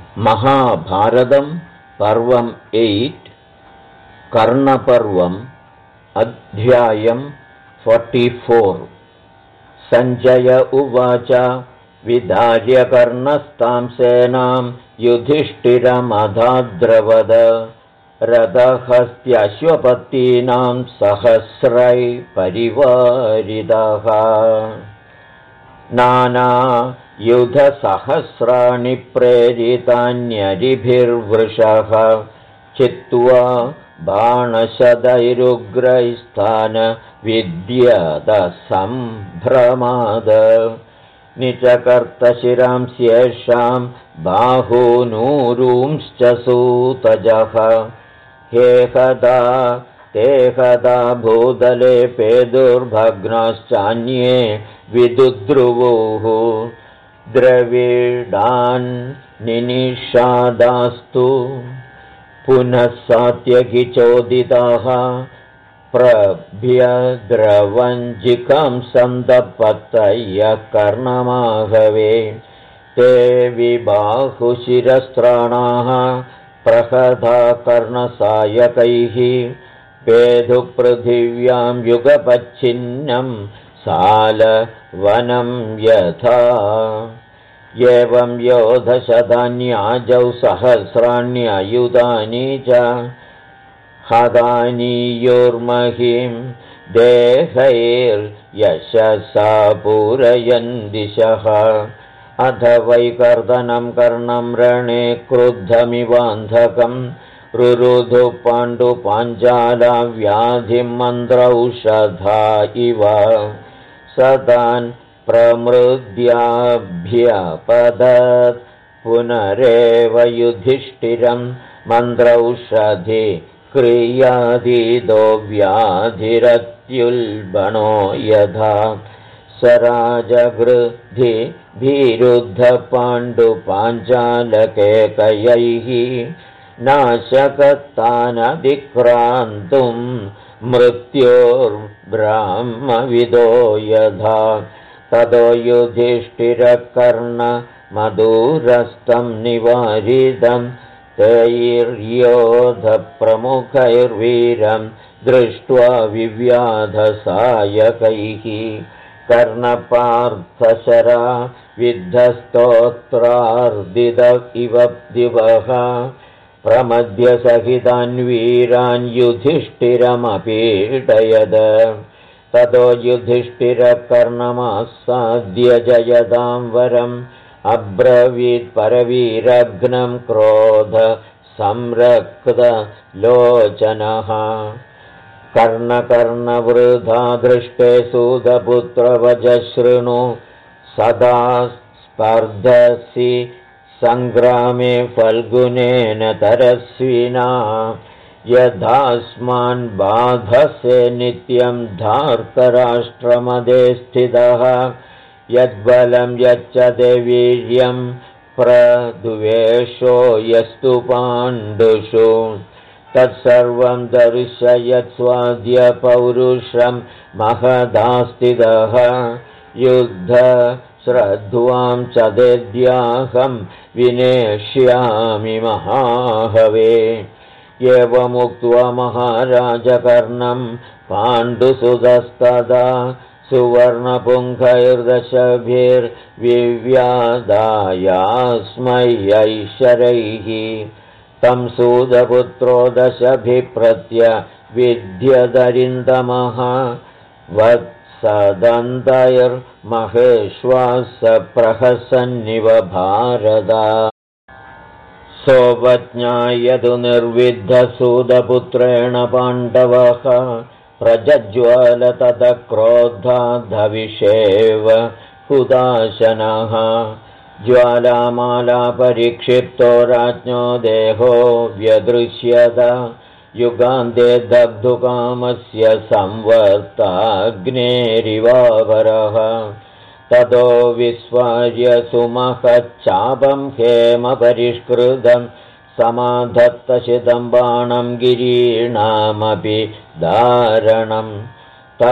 महाभारतं पर्वम् 8 कर्णपर्वम् अध्यायम् 44 सञ्जय उवाच विधार्य कर्णस्तां सेनां युधिष्ठिरमधाद्रवद रथहस्त्यश्वपत्तीनां सहस्रै परिवारितः नानायुधसहस्राणि प्रेरितान्यरिभिर्वृषः चित्वा बाणशदैरुग्रैस्तान् विद्यतसम्भ्रमाद निचकर्तशिरांस्येषां बाहूनूरूंश्च सूतजः हेहदा तेहदा भूतले पेदुर्भग्नाश्चान्ये विदुद्रुवुः द्रविडान् निनिषादास्तु पुनः सात्यकिचोदिताः प्रभ्यद्रवञ्जिकं सन्दपतयः कर्णमाहवे ते विबाहुशिरस्त्राणाः प्रहदा कर्णसायकैः पेधुपृथिव्यां युगपच्छिन्नं सालवनं यथा एवं योधशतान्याजौ सहस्राण्ययुधानि च हदानीयोर्महिं देहैर्यशसा पूरयन् दिशः अथ वैकर्दनं कर्णं रणे क्रुद्धमिवान्धकं रुरुधु पाण्डुपाञ्चाला व्याधिं मन्त्रौषधा इव सदान् प्रमृद्याभ्यपदत् पुनरेव युधिष्ठिरं मन्त्रौषधि क्रियादिदो व्याधिरत्युल्बणो यथा स राजगृद्धि भीरुद्धपाण्डुपाञ्चालकेकयैः नाशकतानधिक्रान्तुं मृत्योर्ब्राह्मविदो यथा ततो युधिष्ठिरकर्णमधुरस्तं निवारितं तैर्योधप्रमुखैर्वीरं दृष्ट्वा विव्याधसायकैः कर्णपार्थशरा विद्धस्तोत्रार्दित इव दिवः प्रमद्यसहितान् वीरान् युधिष्ठिरमपीडयद ततो युधिष्ठिरकर्णमासाद्य जयतां वरम् अब्रवीत् परवीरघ्नं क्रोध संरक्तलोचनः कर्णकर्णवृथा दृष्टे सूतपुत्रवच शृणु सदा स्पर्धसि सङ्ग्रामे फल्गुनेन तरस्विना यथास्मान् बाधसे नित्यं धार्तराष्ट्रमदे स्थितः यद्बलं यच्चते वीर्यं प्रद्वेषो यस्तु पाण्डुषु तत्सर्वं दर्शयत्स्वाद्य पौरुषं महदास्तिदः युद्धश्रद्ध्वां चदेद्याहं विनेष्यामि महाहवे एवमुक्त्वा महाराजकर्णं पाण्डुसुतस्तदा सुवर्णपुङ्खैर्दशभिर्विव्यादायास्मै ऐश्वरैः तं सूतपुत्रो दशभिप्रत्यविद्यदरिन्दमः वत्सदन्तैर्महेश्वास प्रहसन्निव भारत सोपज्ञायतु निर्विद्धसूतपुत्रेण पाण्डवः प्रज्ज्वल ततः क्रोधाद्धविषेव हुताशनः ज्वालामालापरिक्षिप्तो राज्ञो देहो व्यदृश्यत युगान्ते दग्धुकामस्य संवर्ताग्नेरिवावरः ततो विस्वार्य सुमहच्चापं हेमपरिष्कृतं समाधत्तशितं बाणं गिरीणामपि दारणम्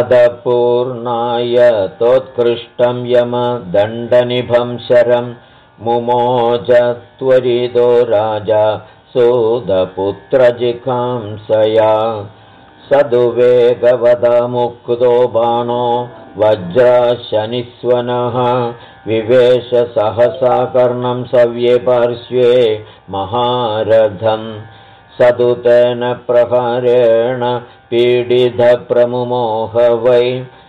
तदपूर्णाय तोत्कृष्टं यमदण्डनिभं शरं मुमोच त्वरितो राजा सूतपुत्रजिकांसया सदुवेगवदमुक्तो बाणो वज्राशनिस्वनः विवेश सहसा कर्णं सव्ये पार्श्वे महारथम् सदुतेन प्रहारेण पीडितप्रमुमोह वै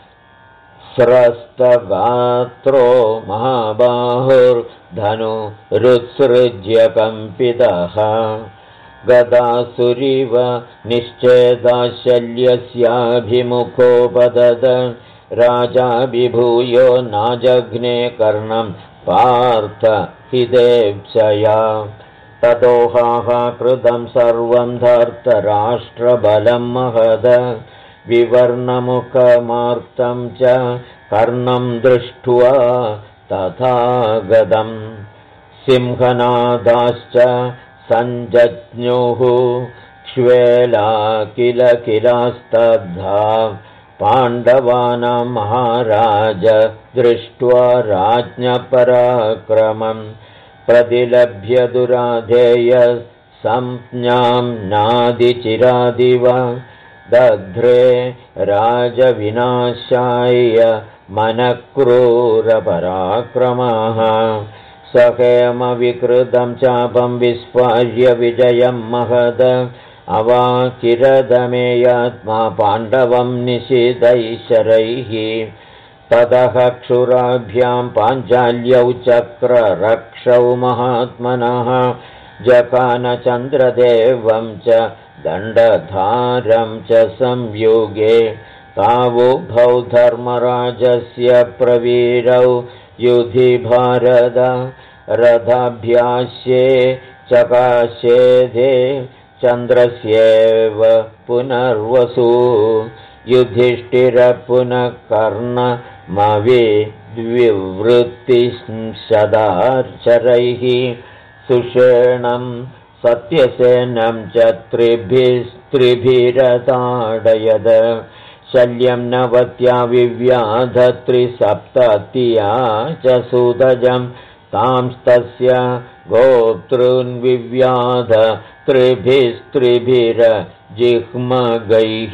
स्रस्तगात्रो महाबाहुर्धनुरुत्सृज्य कम्पितः गदासुरिव निश्चेदाशल्यस्याभिमुखोपदद राजा विभूयो नाजघ्ने कर्णं पार्थ हिदेप्सया ततोहाकृतं सर्वं धर्तराष्ट्रबलं महद विवर्णमुखमार्तं च कर्णं दृष्ट्वा तथा गदम् सिंहनादाश्च सञ्जज्ञुः क्ष्वेला किल किलास्तब्धा पाण्डवानां महाराज दृष्ट्वा राज्ञपराक्रमम् प्रतिलभ्य दुराधेय संज्ञां नादिचिरादिव दध्रे राजविनाशाय मनक्रूरपराक्रमः सखेमविकृतं चापं विस्फार्य विजयं महद अवाकिरदमेयात्मा पाण्डवं निशितैशरैः ततः क्षुराभ्यां पाञ्चाल्यौ चक्ररक्षौ महात्मनः जकानचन्द्रदेवं च दण्डधारं च संयुगे तावुभौ धर्मराजस्य प्रवीरौ युधि भारत रथाभ्यास्ये चकाशेधे चन्द्रस्येव पुनर्वसु युधिष्ठिरः पुनः कर्णमविद्विवृत्तिशदार्चरैः सुषेणं सत्यसेनं च त्रिभिरताडयद शल्यं नवत्या विव्याध त्रिसप्तत्या च सुदजं तांस्तस्य गोप्तॄन्विव्याध त्रिभिस्त्रिभिरजिह्मगैः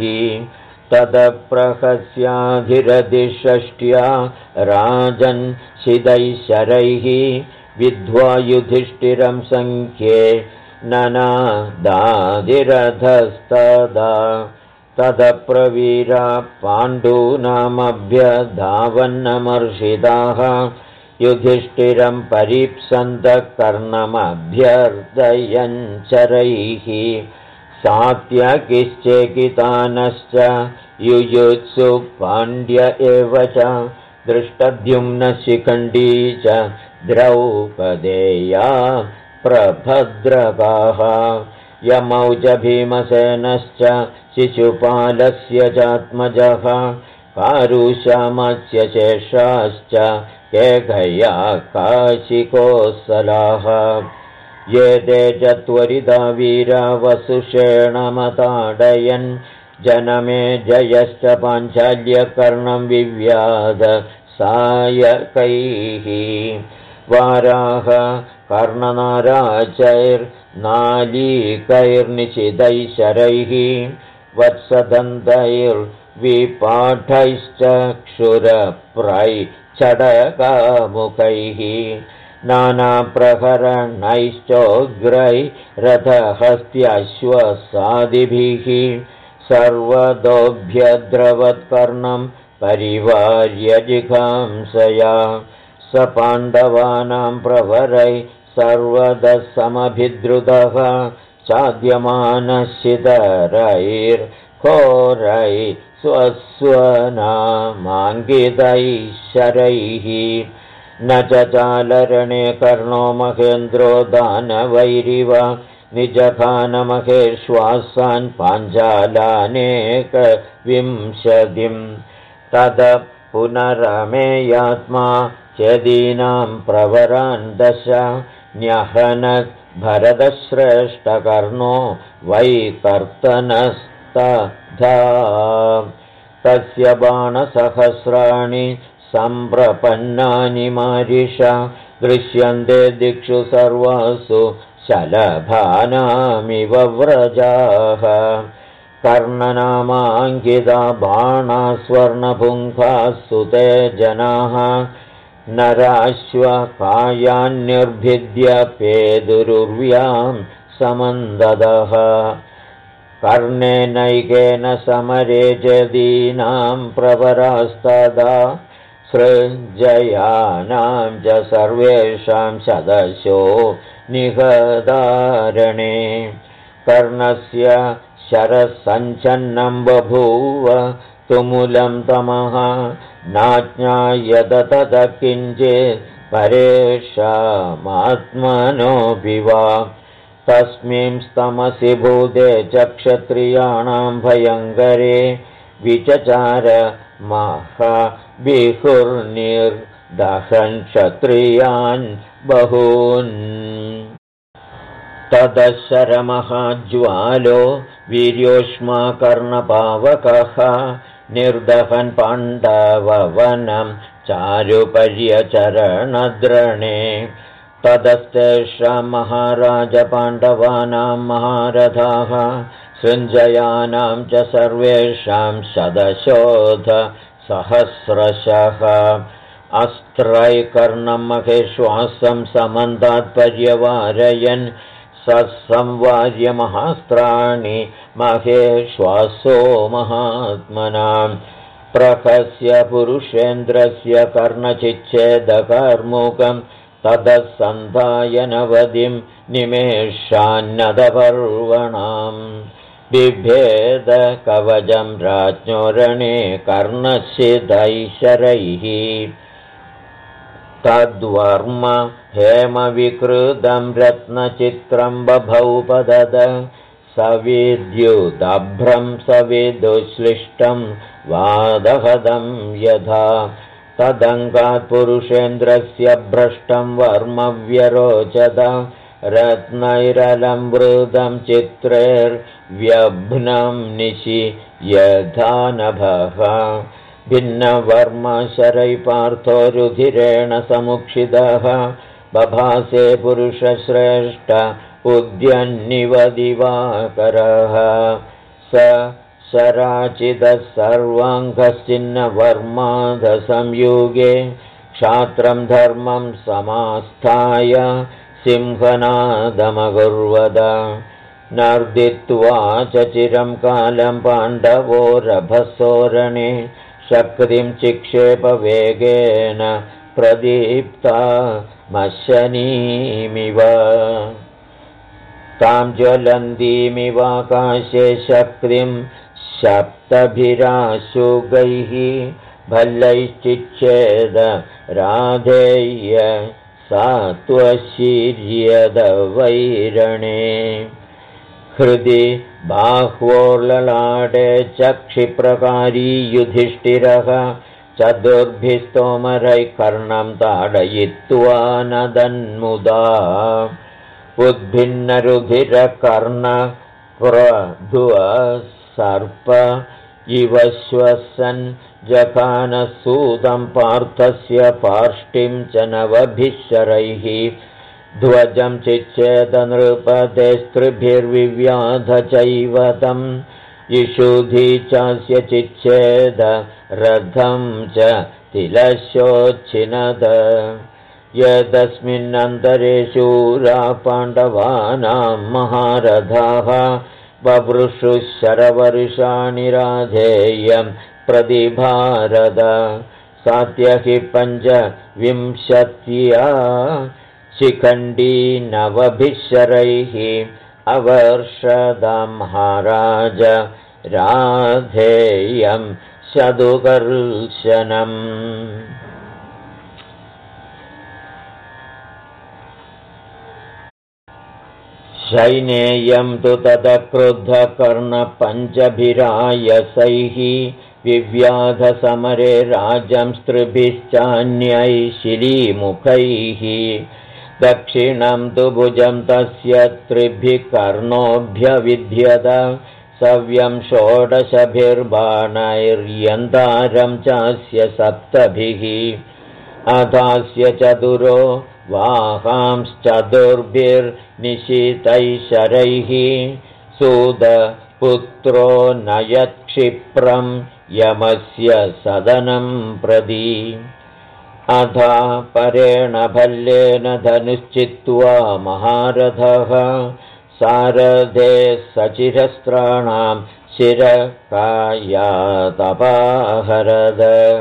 तदप्रहस्याधिरधिषष्ट्या राजन् शिदैशरैः विद्ध्वा युधिष्ठिरं संख्ये ननादाधिरथस्तदा तदप्रवीरा पाण्डूनामभ्यधावन्नमर्षिताः युधिष्ठिरं परीप्सन्तः कर्णमभ्यर्दयञ्चरैः सात्यकिश्चेकितानश्च युयुत्सु पाण्ड्य एव च दृष्टद्युम्नशिखण्डी च द्रौपदेया प्रभद्रकाः यमौ च भीमसेनश्च शिशुपालस्य चात्मजः कारुश्यामस्य शेषाश्च केकया काशिकोत्सलाः ये ते च त्वरिता वीरा वसुषेणमताडयन् जनमे जयश्च पाञ्चाल्यकर्णं विव्याध सायकैः वाराह कर्णनाराचैर्नालीकैर्निशितैशरैः वत्सदन्तैर्विपाठैश्च क्षुरप्रैश्चडकामुखैः नानाप्रहरणैश्चोग्रैरथहस्त्यश्वसादिभिः सर्वतोऽभ्यद्रवत्कर्णं परिवार्य जिघांसया स पाण्डवानां प्रवरै सर्वतः समभिद्रुतः चाद्यमानशितरैर्घोरै स्वस्वनामाङ्कितैश्चरैः न च चालरणे कर्णो महेन्द्रो दानवैरिव निजघानमहेश्वासान् पाञ्चालानेकविंशतिं तद पुनरमेयात्मा चेदीनां प्रवरान् दश न्यहनत् भरतश्रेष्ठकर्णो वैकर्तनस्तथा तस्य बाणसहस्राणि सम्प्रपन्नानि मारिष दृश्यन्ते दिक्षु सर्वासु शलभानामिव व्रजाः कर्णनामाङ्किता बाणा स्वर्णपुङ्खास्तु ते जनाः नराश्वकायान्निर्भिद्य पेदुरुर्व्यां समन्ददः कर्णेनैकेन समरे जदीनां प्रवरास्तदा सृजयानां च सर्वेषां शदशो निहदारणे कर्णस्य शरसञ्चन्नं बभूव तुमुलं तमः नाज्ञायत तत किञ्चित् परेषामात्मनोऽपि वा तस्मिंस्तमसि भूते च क्षत्रियाणां भयङ्करे विचचार महाबिहुर्निर्दहन् क्षत्रियान् बहून् तदशरमहाज्वालो वीर्योष्मा कर्णपावकः निर्दहन् पाण्डववनं चारुपर्यचरणद्रणे तदस्तेषां महाराजपाण्डवानां महारथाः सृञ्जयानां च सर्वेषां शतशोध सहस्रशः अस्त्रैकर्णं महेश्वासं समन्तात्पर्यवारयन् सत्संवार्य महास्त्राणि महेश्वासो महात्मनां प्रहस्य पुरुषेन्द्रस्य कर्णचिच्छेदकर्मुकं ततः सन्धायनवधिं निमेषान्नदपर्वणां बिभेद कवचं राज्ञो रणे कर्णशिदैशरैः तद्वर्म हेमविकृतं रत्नचित्रं बभौ पदद सविद्युदभ्रं सविदुश्लिष्टं वादहदं यथा तदङ्गात् पुरुषेन्द्रस्य भ्रष्टं वर्म व्यरोचत रत्नैरलंवृतं चित्रैर्व्यभ्नं निशि यथा नभः भिन्नवर्म शरैपार्थो रुधिरेण समुक्षितः बभासे पुरुषश्रेष्ठ उद्यन्निव दिवाकरः स शराचिदः सर्वाङ्गश्चिन्नवर्माधसंयुगे क्षात्रं धर्मं समास्थाय सिंहनादमकुर्वद नर्दित्वा च चिरं कालं पाण्डवो रभसोरणे शक्तिं चिक्षेपवेगेन प्रदीप्ता मशनीमिव तां ज्वलन्तीमिवाकाशे शक्तिं सप्तभिराशुगैः भल्लैश्चिच्छेद राधेय सात्वशीर्यदवैरणे हृदि बाह्वोर्ललाटे च क्षिप्रकारी युधिष्ठिरः चतुर्भिस्तोमरैः कर्णं ताडयित्वा नदन्मुदा उद्भिन्नरुधिरकर्णप्रधुः सर्प इव श्वसन् जघानसूतं पार्थस्य पार्ष्टिं च नवभिश्चरैः ध्वजं चिच्छेदनृपतेस्त्रिभिर्विव्याध चैव तं इषुधि चास्य चिच्छेद रथं च तिलशोच्छिनद यदस्मिन्नन्तरे शूरा पाण्डवानां महारथाः बभृशुः शरवर्षाणि राधेयं प्रतिभारद सात्यहि पञ्चविंशत्या शिखण्डी नवभिश्चरैः अवर्षदा महाराज राधेयं शतुकर्षणम् शैनेयं तु तदक्रुद्धकर्णपञ्चभिरायसैः विव्याधसमरे राजं स्त्रिभिश्चान्यैः शिलीमुखैः दक्षिणं तु भुजं तस्य त्रिभिः कर्णोऽभ्यविध्यत सव्यं षोडशभिर्बाणैर्यन्तारं चास्य सप्तभिः अधास्य चतुरो वाहांश्चतुर्भिर्निशितैशरैः सूदपुत्रो नयत्क्षिप्रं यमस्य सदनं प्रति अधा परेण भल्लेन धनुश्चित्वा महारथः सारथे सचिरस्त्राणां शिरकायातपाहरद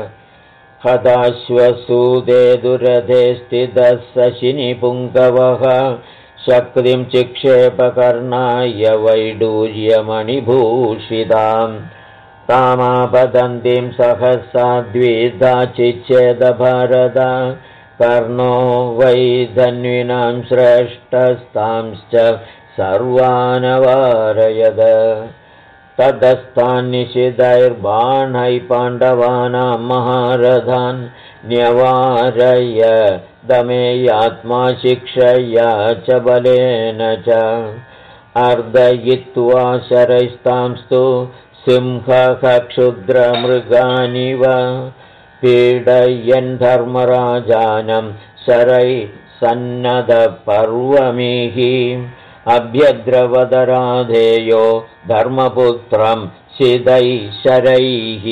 हताश्वसूदे दुरधे स्थितः शशिनिपुङ्गवः शक्तिं चिक्षेपकर्णाय वैडूर्यमणिभूषितां तामापतन्तीं सहसा द्विधा चिच्छेदभारत कर्णो वै धन्विनां श्रेष्ठस्तांश्च सर्वानवारयद ततस्तान् निशितैर्बाणैः पाण्डवानां महारथान् न्यवारय दमेयात्मा शिक्षया च बलेन च अर्दयित्वा शरैस्तांस्तु सिंहः क्षुद्रमृगानिव पीडयन् धर्मराजानं शरैः सन्नदपर्वमिः अभ्यद्रवदराधेयो धर्मपुत्रं शिदैः शरैः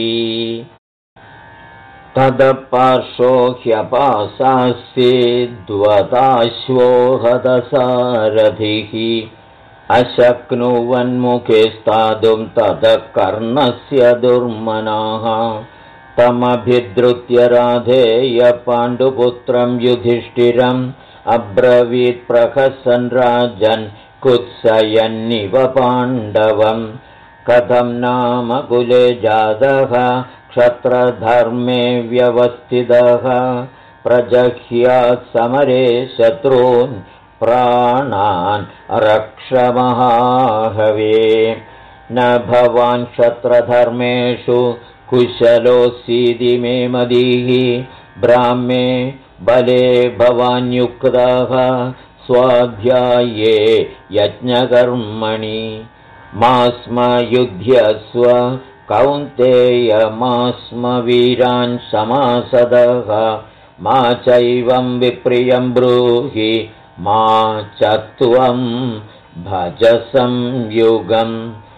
तदपार्श्वो ह्यपासास्यद्वताश्वो हतसारथिः अशक्नुवन्मुखे स्थातुं ततः कर्णस्य दुर्मनाः तमभिद्रुत्य राधेय पाण्डुपुत्रं युधिष्ठिरम् अब्रवीत् प्रहसन् राजन् कुत्सयन्निव पाण्डवं कथं नाम कुले जातः क्षत्रधर्मे व्यवस्थितः प्रजह्यात् समरे शत्रून् प्राणान् रक्षमहाहवे न भवान् क्षत्रधर्मेषु कुशलोऽसीति मे मदीः ब्राह्मे बले भवान्युक्तः स्वाध्याये यज्ञकर्मणि मा स्म युध्यस्व कौन्तेय स्म वीरान् समासदः मा चैवं विप्रियं ब्रूहि मा च त्वं भज संयुगम्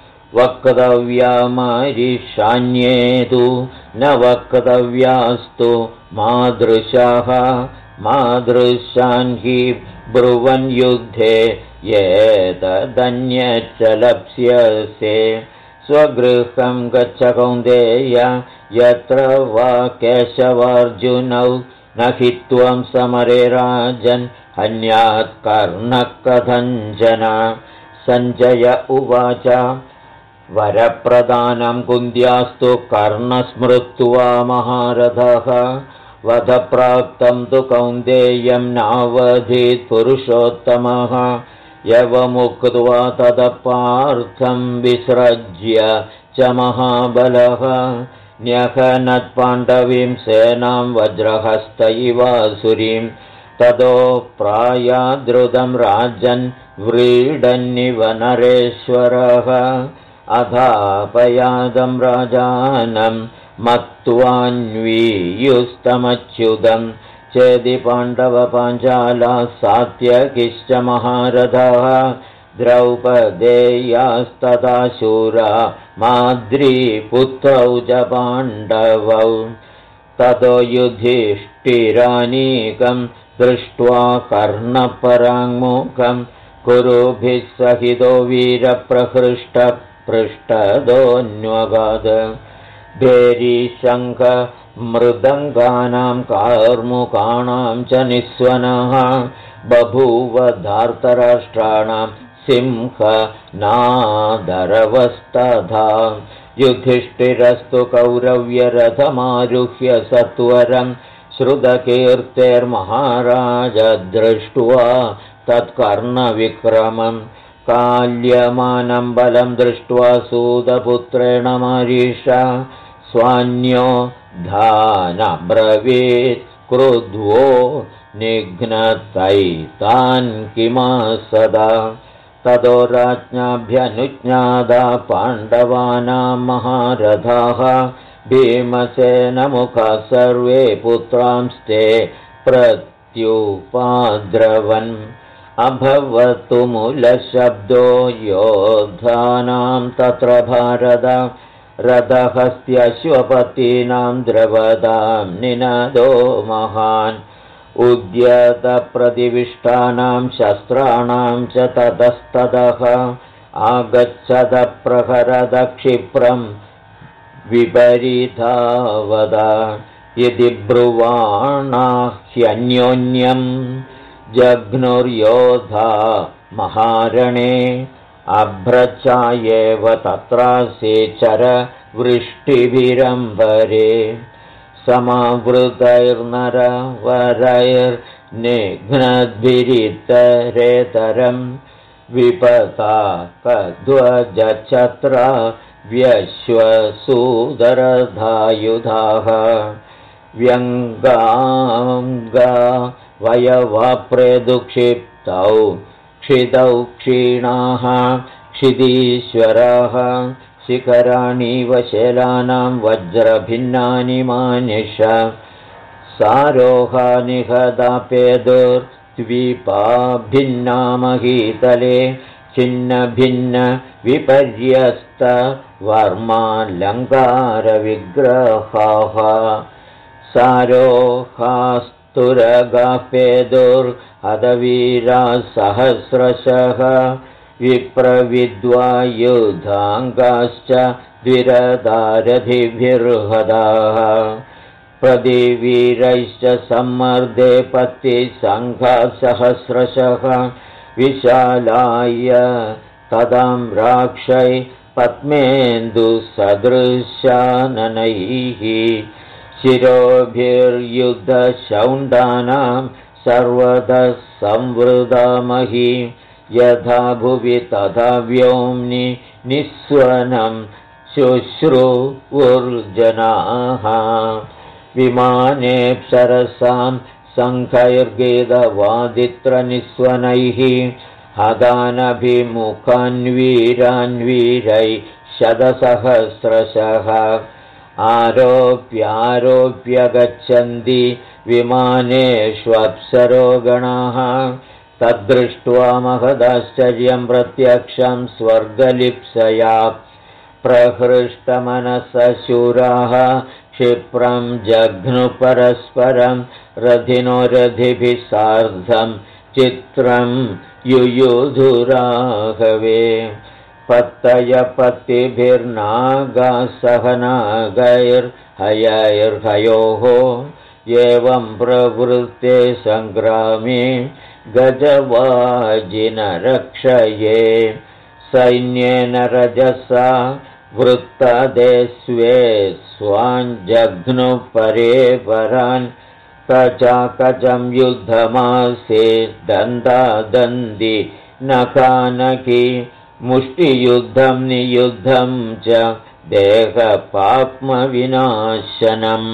वक्तव्यामरिषाण्येतु न वक्तव्यास्तु मादृशाः मादृशान् हि ब्रुवन् युद्धे एतदन्यच्च लप्स्यसे स्वगृहं गच्छ कौन्तेय यत्र वा केशवार्जुनौ न हि त्वं समरे राजन् हन्यात् कर्णः कथञ्चन सञ्जय उवाच वरप्रदानं कुन्त्यास्तु कर्णस्मृत्वा महारथः वधप्राप्तं तु कौन्तेयं नावधीत् पुरुषोत्तमः यवमुक्त्वा तदपार्थं विसृज्य च महाबलः न्यहनत्पाण्डवीं सेनां वज्रहस्त इवासुरीं ततो प्रायाद्रुतं राजन् व्रीडन्निव नरेश्वरः अधापयादं राजानं मत्वान्वीयुस्तमच्युतं चेदि पाण्डवपाञ्चालाः सात्यकिश्च महारथः द्रौपदेयास्तथा शूरा माद्रीपुत्रौ च पाण्डवौ ततो युधिष्ठिरानीकं दृष्ट्वा कर्णपराङ्मुखं कुरुभिः सहितो वीरप्रहृष्टपृष्ठदोऽन्वगाद भेरीशङ्ख मृदङ्गानां कार्मुकाणां च निःस्वनः बभूव धार्तराष्ट्राणां सिंहनादरवस्तथा युधिष्ठिरस्तु कौरव्यरथमारुह्य सत्वरं श्रुतकीर्तेर्महाराज दृष्ट्वा तत्कर्णविक्रमं काल्यमानं बलं दृष्ट्वा सूतपुत्रेण मारीषा स्वान्यो धानब्रवीत् क्रुध्वो निघ्नतैतान् किमासदा ततो राज्ञाभ्यनुज्ञाता पाण्डवानां महारथाः भीमसेनमुखाः सर्वे पुत्रांस्ते इत्युपाद्रवन् अभवतु मूलशब्दो योधानां तत्र भारत रथहस्त्यश्वपतीनां द्रवदां निनदो महान् उद्यतप्रतिविष्टानां शस्त्राणां च ततस्ततः आगच्छत प्रहरद क्षिप्रं विपरीतावद यदि ब्रुवाणा ह्यन्योन्यं जघ्नुर्योधा महारणे अभ्रचायेव तत्रासे चर वृष्टिभिरम्बरे समावृतैर्नरवरैर्निघ्नद्भिरितरेतरं विपताकध्वजच्छत्रा व्यश्वसूदरधायुधाः व्यङ्गाङ्गा वयवाप्रेदुक्षिप्तौ क्षितौ क्षीणाः क्षितीश्वराः शिखराणीव शैलानां वज्रभिन्नानि मानिष सारोहा निहतापेदुर्द्वीपाभिन्नामहीतले छिन्नभिन्न विपर्यस्तवर्मालङ्कारविग्रहाः सारोहास्तुरगापेदुर्हतवीराः सहस्रशः विप्रविद्वायुधाङ्गाश्च द्विरदारथिभिर्हदाः प्रतिवीरैश्च सम्मर्दे पत्तिसङ्घासहस्रशः विशालाय तदां राक्षै पद्मेन्दुसदृशाननैः शिरोभिर्युद्धशौण्डानां सर्वतः संवृदामहि यथा भुवि तथा व्योम्नि निःस्वनं शुश्रूर्जनाः विमानेऽप्सरसां शङ्खैर्गीतवादित्रनिःस्वनैः हदानभिमुखान्वीरान्वीरै शतसहस्रशः आरोप्यारोप्य गच्छन्ति विमानेष्वप्सरो गणाः तद्दृष्ट्वा महदाश्चर्यं प्रत्यक्षं स्वर्गलिप्सया प्रहृष्टमनसशूराः क्षिप्रं जघ्नुपरस्परं रथिनो रथिभिः सार्धं चित्रं युयुधुराघवे पत्तयपत्तिभिर्नागासहनागैर्हयैर्हयोः एवं प्रवृत्ते सङ्ग्रामे गजवाजिनरक्षये सैन्येन रजसा वृत्तदे स्वे स्वाञ्जघ्नुपरे परान् कचाकचं युद्धमासे दन्दादन्ति नखानखि मुष्टियुद्धं नियुद्धं च देहपाप्मविनाशनम्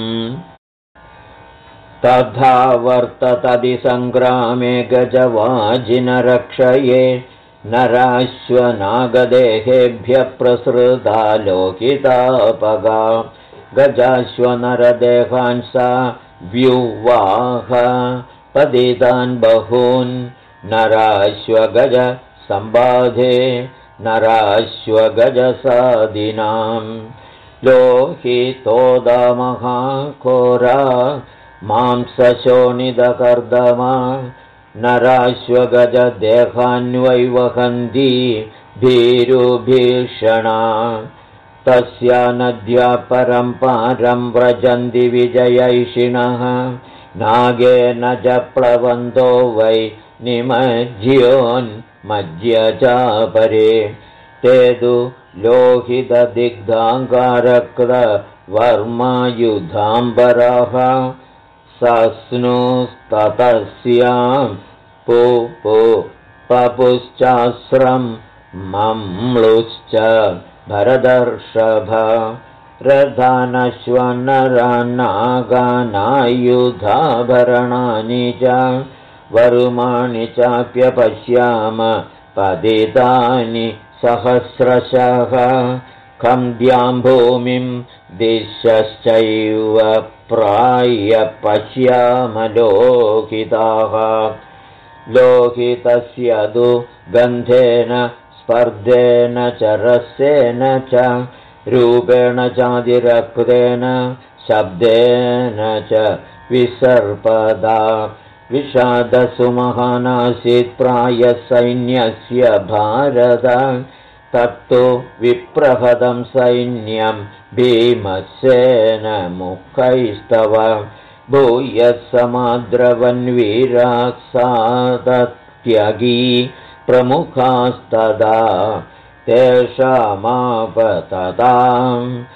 तथा वर्ततदि सङ्ग्रामे गजवाजिनरक्षये नराश्वनागदेहेभ्यः प्रसृता लोकितापगा गजाश्वनरदेहान् सा व्युवाह पतितान् बहून् नराश्वगज संबाधे नराश्वगजसादिनां लोहितोदामहाघोरा मांसशोणितकर्दमा नराश्वगजदेहान्वै वहन्ति भीरुभीषणा तस्या नद्या परं पारं व्रजन्ति विजयैषिणः नागेन च प्लवन्तो वै निमज्योन्मज्यचापरे ते तु लोहितदिग्धाङ्गारक्तवर्मायुधाम्बराः सस्नुस्ततस्यां पपुश्चास्रं मम्लुश्च भरदर्षभ रथानश्वनरान्नागानायुधाभरणानि च वरुमाणि चाप्यपश्याम पतितानि सहस्रशः खन्द्यां भूमिं दिशश्चैव प्रायपश्यामलोहिताः लोहितस्य तु गन्धेन स्पर्धेन च रसेन च रूपेण चादिरक्तेन शब्देन च विसर्पदा विषादसुमहानासीत् प्रायसैन्यस्य भारत तत्तु विप्रहदं सैन्यं भीमसेन मुखैस्तव भूयः समाद्रवन्वीराः सादत्यगी प्रमुखास्तदा तेषामापततां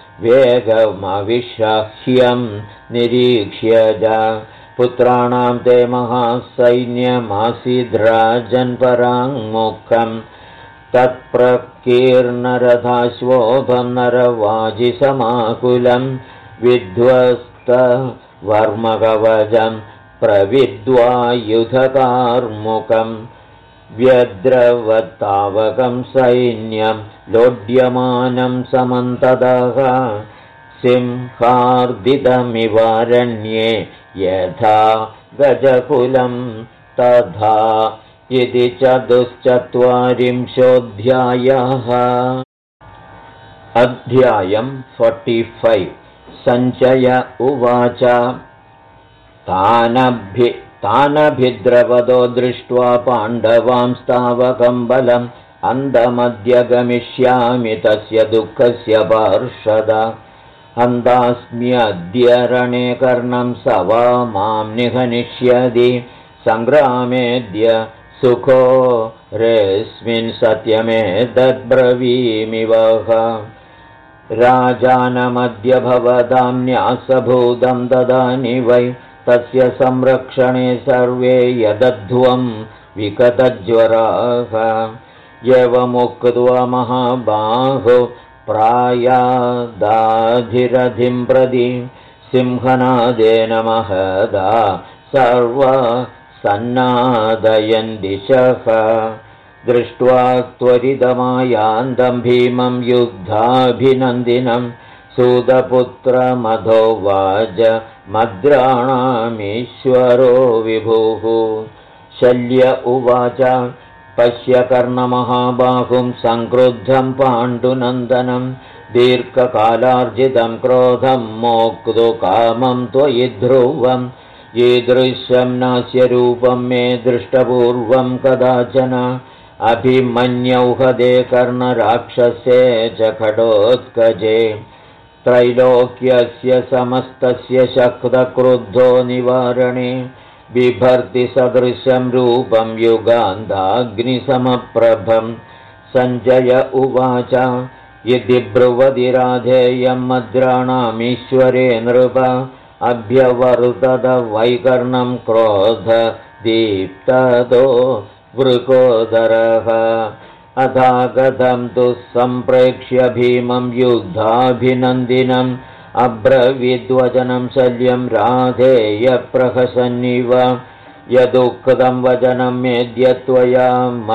वेगमविषह्यं निरीक्ष्य च पुत्राणां ते महासैन्यमासीद्राजन्पराङ्मुखं तत्प्रकीर्णरथाश्वोभं नरवाजिसमाकुलं विध्वस्तवर्मकवचं प्रविद्वायुधकार्मुकं व्यद्रवत्तावकं सैन्यं लोड्यमानं समन्ततः सिंहार्दितमिवारण्ये यथा गजकुलं तथा इति 44 अध्यायं 45 सञ्जय उवाच तानभिद्रवदो दृष्ट्वा पाण्डवांस्तावकं बलम् अन्तमद्य गमिष्यामि तस्य दुःखस्य पार्षद अन्तास्म्यद्य रणे कर्णं स वा मां निहनिष्यति सङ्ग्रामेद्य सुखो रेऽस्मिन् सत्यमेतद्ब्रवीमिवः राजानमद्य भवतां न्यासभूतं ददानि वै तस्य संरक्षणे सर्वे यदध्वं विकतज्वराः एवमुक्त्वा महाबाहो प्रायादाधिरथिं प्रति सिंहनादेन महदा सर्वसन्नादयन् दिशः दृष्ट्वा त्वरितमायान्तं भीमं युद्धाभिनन्दिनं सूतपुत्रमधोवाच मद्राणामीश्वरो विभुः शल्य उवाच पश्य कर्णमहाबाहुं संक्रुद्धं पाण्डुनन्दनं दीर्घकालार्जितं क्रोधं मोक्तुकामं त्वयि ध्रुवं ईदृशं नास्य रूपं मे दृष्टपूर्वं कदाचन अभिमन्यौहदे कर्णराक्षसे च खडोत्कजे त्रैलोक्यस्य समस्तस्य शक्तक्रुद्धो निवारणे बिभर्ति सदृशं रूपं युगान्ताग्निसमप्रभं सञ्जय उवाच यदि ब्रुवति राधेयं मद्राणामीश्वरे नृप अभ्यवर्तत वैकर्णं क्रोध दीप्ततो वृकोदरः अथागतं तु सम्प्रेक्ष्य भीमं युद्धाभिनन्दिनम् अब्रवीद्वचनं शल्यं राधेयप्रहसन्निव यदुक्तं वचनं मेद्य त्वया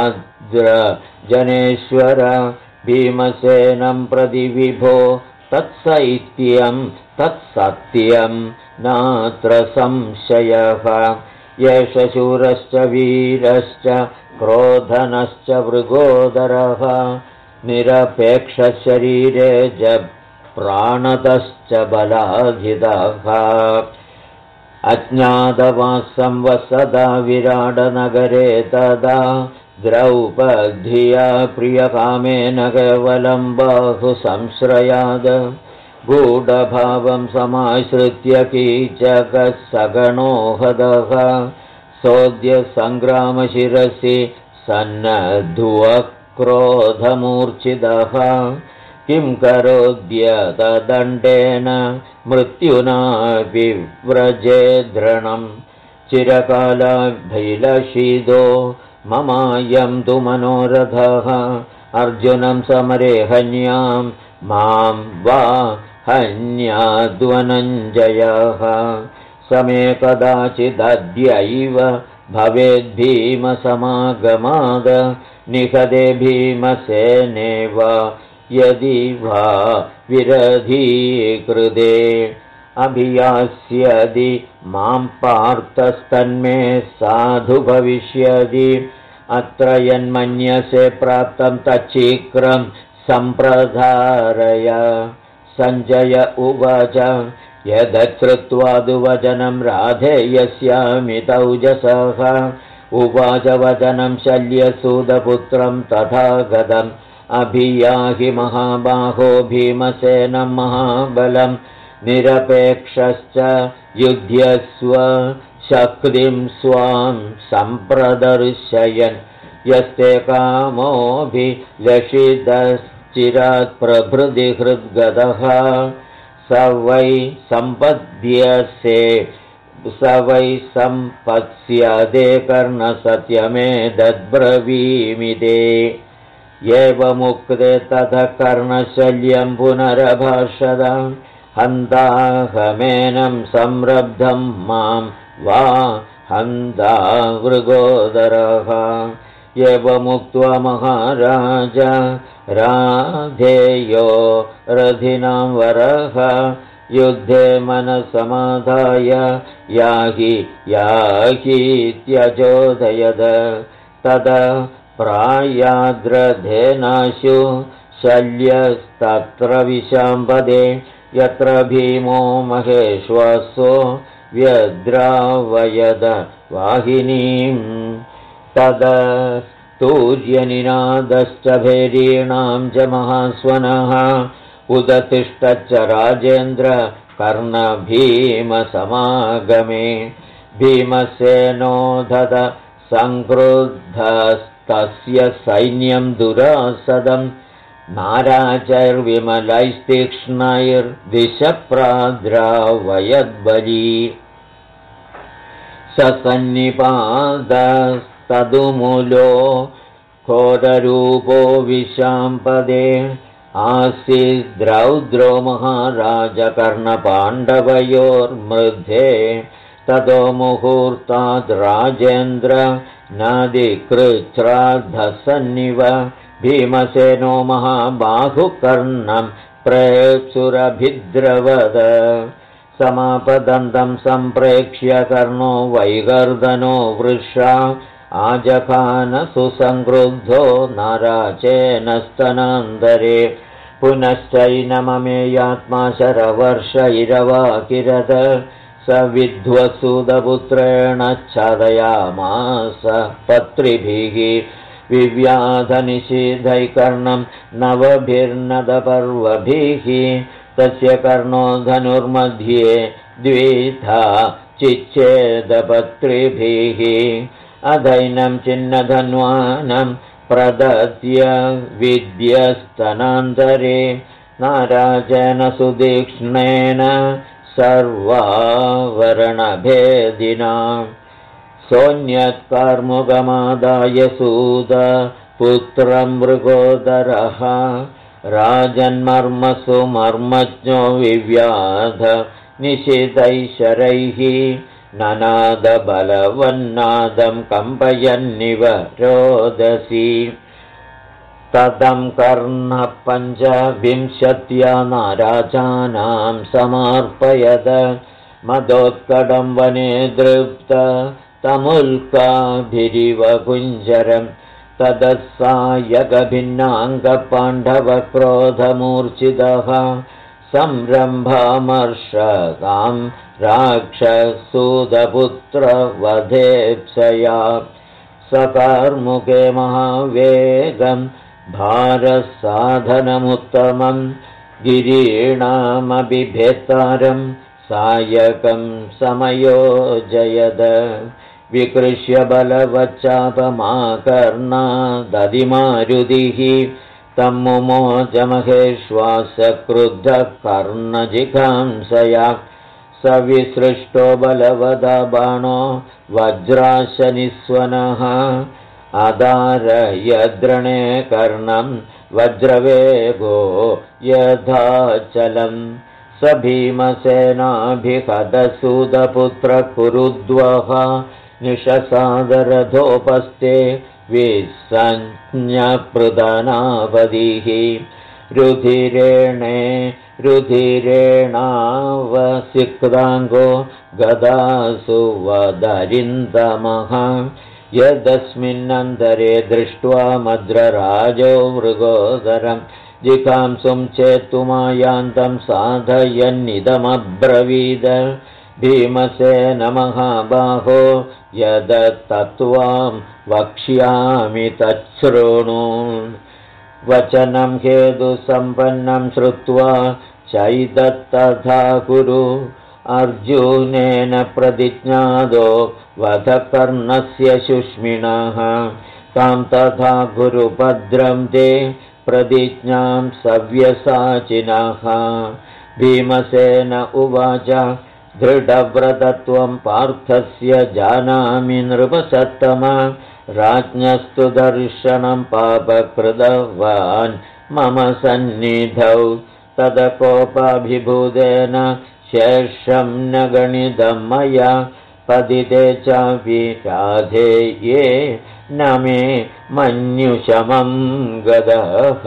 मद्रजनेश्वर भीमसेनं प्रति विभो तत्सैत्यं तत्सत्यं नात्र संशयः एष शूरश्च वीरश्च क्रोधनश्च मृगोदरः निरपेक्षशरीरे च प्राणतश्च बलाधितः अज्ञातवासं वसदा विराटनगरे तदा द्रौपद्या प्रियकामेन केवलं बाहुसंश्रयाद गूढभावं समाश्रित्य कीचकः सगणोहदः सोऽद्य सङ्ग्रामशिरसि सन्नद्ध्वा क्रोधमूर्च्छितः किं करोद्य तदण्डेन मृत्युना विव्रजेद्रणं चिरकालाभिलषितो ममायं तु मनोरथः अर्जुनं समरे हन्यां मां वा हन्याद्वनञ्जयः समे कदाचिदद्यैव भवेद्भीमसमागमाद निहते भीमसेनेव यदि वा विरधीकृते अभियास्यदि मां पार्थस्तन्मे साधु भविष्यति अत्र यन्मन्यसे प्राप्तं तच्छीघ्रं सम्प्रधारय सञ्जय उवाच यदश्रुत्वादुवचनं राधेयस्यामि तौजसः उवाच वचनं शल्यसूदपुत्रं तथा गतम् अभियाहि महाबाहो भीमसेनं महाबलं निरपेक्षश्च युध्यस्व शक्तिं स्वां सम्प्रदर्शयन् यस्ते कामोऽभिलषितश्चिरात् प्रभृति हृद्गतः स वै सम्पत्स्यदे कर्णसत्यमेतद्ब्रवीमि एवमुक्ते ततः कर्णशल्यं पुनरभाषत हन्ताहमेनं संरब्धं मां वा हन्ता मृगोदरः एवमुक्त्वा महाराज राधेयो रथिनां वरः युद्धे मनसमाधाय याहीत्यचोदयद तदा प्रायाद्रधेनाशु शल्यस्तत्र विशाम्पदे यत्र भीमो महेश्वासो व्यद्रावयद वाहिनीं तदस्तूर्यनिनादश्च भैरीणां च महास्वनः उदतिष्ठच्च राजेन्द्र कर्णभीमसमागमे भीमसेनोधत संक्रुद्धस्तस्य सैन्यं दुरासदं नाराजैर्विमलैस्तीक्ष्णैर्दिशप्राद्रावयद्बली सन्निपातस्तदुमूलो घोररूपो विशाम्पदे आसीद्रौद्रो महाराजकर्णपाण्डवयोर्मध्ये ततो मुहूर्ताद् राजेन्द्र नादिकृच्छ्राद्धसन्निव भीमसेनो महाबाहुकर्णं प्रेप्सुरभिद्रवद समापदन्तं सम्प्रेक्ष्य कर्णो वैगर्दनो वृषा आजखान सुसंक्रुद्धो नाराचेनस्तनान्तरे पुनश्चैनममेयात्मा शरवर्षैरवाकिरत स विध्वसुदपुत्रेण छादयामास पत्रिभिः विव्याधनिषिधैकर्णं नवभिर्नदपर्वभिः तस्य कर्णो धनुर्मध्ये द्विधा चिच्छेदपत्रिभिः अधैनं चिन्नधन्वानं प्रदत्य विद्यस्तनान्तरे नाराजेन सुदीक्ष्णेन सर्वावरणभेदिना सोऽन्यत्कार्मुकमादाय सूत पुत्रं मृगोदरः राजन्मर्मसु मर्मज्ञो विव्याध निशितैशरैः ननादबलवन्नादं कम्पयन्निव रोदसी तदं कर्णः पञ्चविंशत्या नाराजानां समार्पयद मदोत्कटं वने दृप्त तमुल्काभिरिव कुञ्जरं तदस्सायकभिन्नाङ्गपाण्डवक्रोधमूर्छितः संरम्भामर्षतां राक्षसूदपुत्रवधेप्सया सकार्मुके महावेगं भारसाधनमुत्तमं गिरीणामभिभेत्तारं सायकं समयोजयद विकृष्य बलवच्चापमाकर्णादधिमारुदिः तं मुमोच महेश्वासक्रुद्धः कर्णजिघांसया स विसृष्टो बलवदा बाणो वज्राशनिस्वनः अदारयद्रणे कर्णं वज्रवेगो यथाचलं स भीमसेनाभिहतसूदपुत्रकुरुद्वः निशसादरथोपस्थे विसञ्ज्ञप्रदानापदिः रुधिरेणावसिक्ताङ्गो गदासु वदरिन्दमः यदस्मिन्नन्तरे दृष्ट्वा मद्रराजो मृगोदरं जिघांसुं चेत्तुमायान्तं साधयन्निदमब्रवीद भीमसेन महाबाहो यदत्तत्त्वां वक्ष्यामि तच्छृणु वचनं हेतुसम्पन्नं श्रुत्वा चैदत्तथा कुरु अर्जुनेन प्रतिज्ञादो वधकर्णस्य शुष्मिणः तां तथा गुरुभद्रं ते प्रतिज्ञां सव्यसाचिनः भीमसेन उवाच दृढव्रतत्वं पार्थस्य जानामि नृपसत्तम राज्ञस्तु दर्शनं पापकृतवान् मम सन्निधौ तदकोपाभिभूतेन शेषं न गणितं मया पतिते चापि राधेये न मे मन्युशमं गदः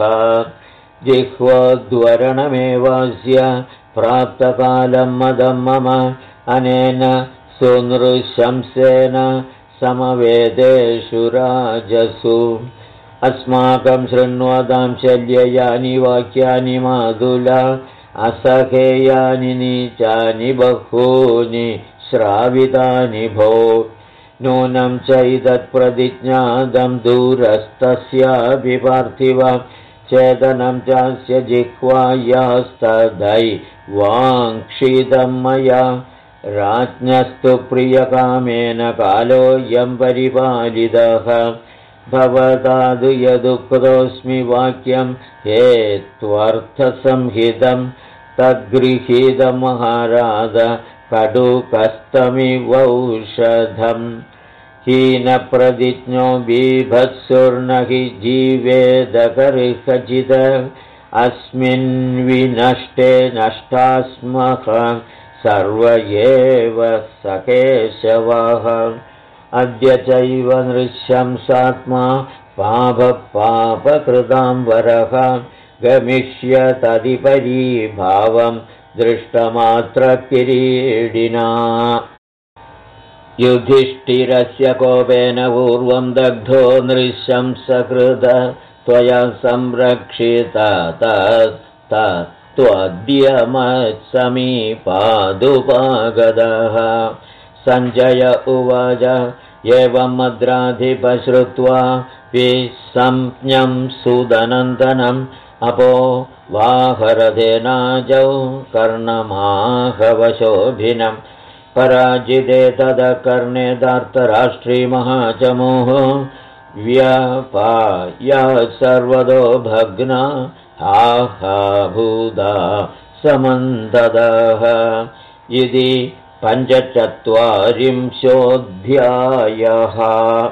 जिह्वोद्वरणमेवास्य प्राप्तकालं मदं मम अनेन सुनृशंसेन समवेदेषु राजसु अस्माकं शृण्वतां शल्ययानि वाक्यानि मातुला असखेयानि नीचानि बहूनि श्रावितानि भो नूनं चैतत्प्रतिज्ञातं दूरस्तस्यापि पार्थिव चेतनं चास्य जिह्वायास्तदैवाङ्क्षितं मया राज्ञस्तु प्रियकामेन कालोऽयं परिपालितः भवतादु यदुक्तोऽस्मि वाक्यं हेत्वर्थसंहितं तद्गृहीतं महाराज कटुकस्तमिवौषधम् हीनप्रतिज्ञो बीभत्सुर्न हि जीवेदकर्हचित् अस्मिन् विनष्टे नष्टा स्मः सर्व एव सकेशवः अद्य चैव नृशंसात्मा पापकृतां वरः गमिष्यतदिपरीभावं दृष्टमात्रकिरीडिना युधिष्ठिरस्य कोपेन पूर्वं दग्धो नृशंसकृत त्वया संरक्षिता त्वद्य मत्समीपादुपागतः सञ्जय उवाच एवं मद्राधिपश्रुत्वा विसंज्ञं सुदनन्दनम् अपो वाहरथेनाजौ कर्णमाहवशोभिनं पराजिते तदकर्णे धार्तराष्ट्रीमहाचमोः व्यपाया सर्वतो भग्ना आहाभूदा समन्ददः इति 45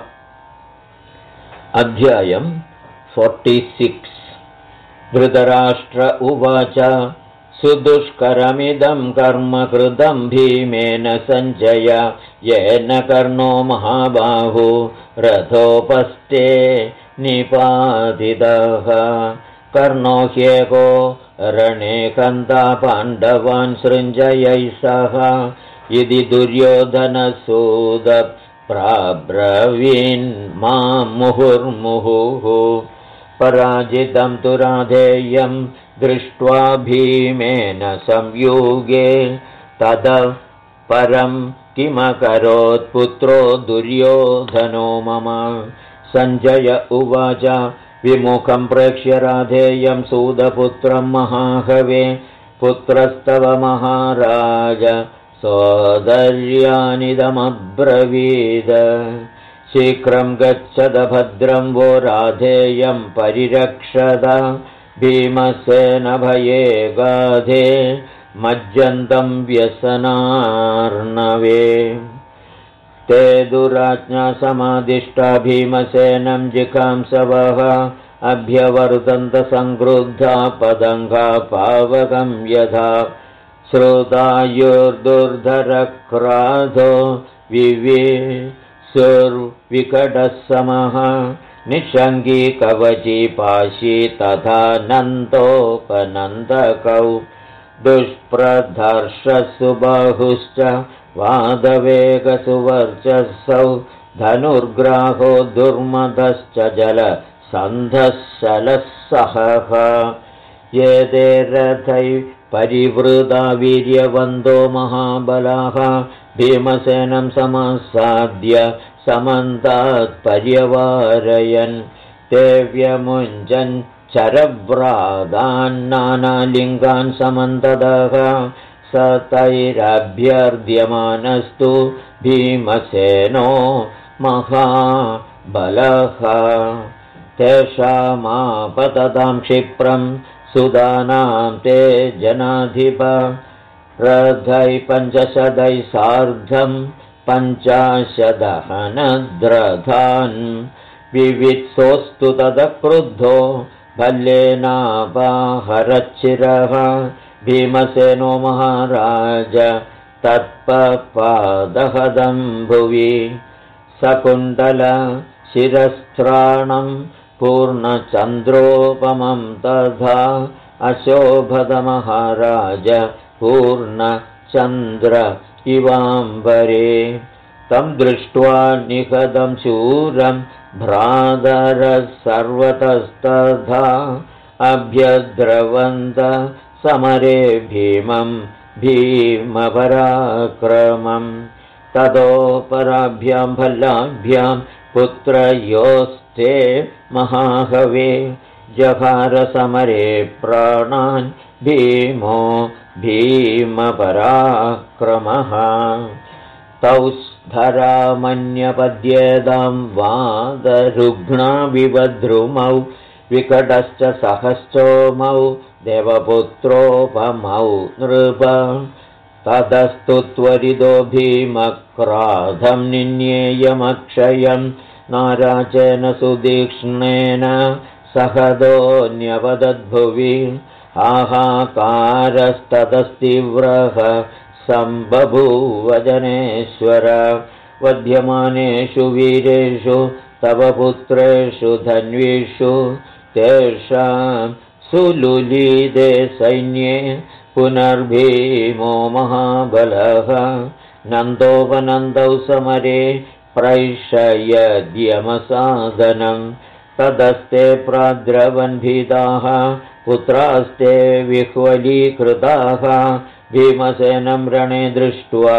अध्यायं 46 धृतराष्ट्र उवाच सुदुष्करमिदं कर्म कृतं भीमेन सञ्जय येन कर्णो महाबाहु रथोपस्थे निपातितः कर्णो ह्येको रणे कन्ता पाण्डवान् सृञ्जयैः सह इति दुर्योधनसूद प्राब्रवीन् मां मुहुर्मुहुः पराजितं तु राधेयं दृष्ट्वा भीमेन संयुगे ततः परं किमकरोत् पुत्रो दुर्योधनो मम सञ्जय उवाच विमुखं प्रेक्ष्य राधेयं सूदपुत्रं महाहवे पुत्रस्तव महाराज सोदर्यानिदमब्रवीद शीघ्रं गच्छद भद्रं वो राधेयं परिरक्षद भीमसेन भये गाधे मज्जन्तं व्यसनार्णवे ते दुराज्ञा समादिष्टा भीमसेनं जिघांसवः अभ्यवर्तन्त संक्रुद्धा पदङ्गा पावकं यथा श्रुतायुर्दुर्धरक्राधो विविसुर्विकटः समः निशङ्गी कवची पाशी तथा नन्दोपनन्दकौ दुष्प्रदर्शसुबाहुश्च वादवेगसुवर्चसौ धनुर्ग्राहो दुर्मदश्च जलसन्धशलसहः एते रथै परिवृता वीर्यवन्तो महाबलाः भीमसेनं समासाद्य समन्तात् पर्यवारयन् ते व्यमुञ्चन् चरव्रादान्नानालिङ्गान् समन्ततः स तैरभ्यर्ध्यमानस्तु भीमसेनो महाबलः तेषामापततां क्षिप्रं सुदानां ते जनाधिप रथै पञ्चशतै सार्धं 50 विवित्सोऽस्तु ततः क्रुद्धो भल्लेनापहरच्छिरः भीमसेनो महाराज तत्पपादहदं भुवि सकुण्डल शिरस्त्राणं पूर्णचन्द्रोपमं तथा अशोभदमहाराज पूर्णचन्द्र इवाम्बरे तं दृष्ट्वा निहतं शूरं भ्रातरः सर्वतस्तथा अभ्यद्रवन्त समरे भीमं भीमपराक्रमं ततोपराभ्यां भल्लाभ्यां पुत्रयोस्ते महाहवे जहारसमरे प्राणान् भीमो भीमपराक्रमः तौ धरामन्यपद्येदां वादरुघ्नाविवद्रुमौ विकटश्च सहश्चोमौ देवपुत्रोपमौ नृप ततस्तु त्वरितो भीमक्राधं निन्येयमक्षयं नाराचेन सुदीक्ष्णेन सहदोऽन्यवदद्भुवि हाहाकारस्ततस्तीव्रः सम्बभूव जनेश्वर वध्यमानेषु वीरेषु तव पुत्रेषु धन्वीषु तेषां सुलुलीदे सैन्ये पुनर्भीमो महाबलः नन्दोपनन्दौ समरे प्रैषयद्यमसाधनं तदस्ते प्राद्रवन्भीताः पुत्रास्ते विह्वलीकृताः भीमसेनं रणे दृष्ट्वा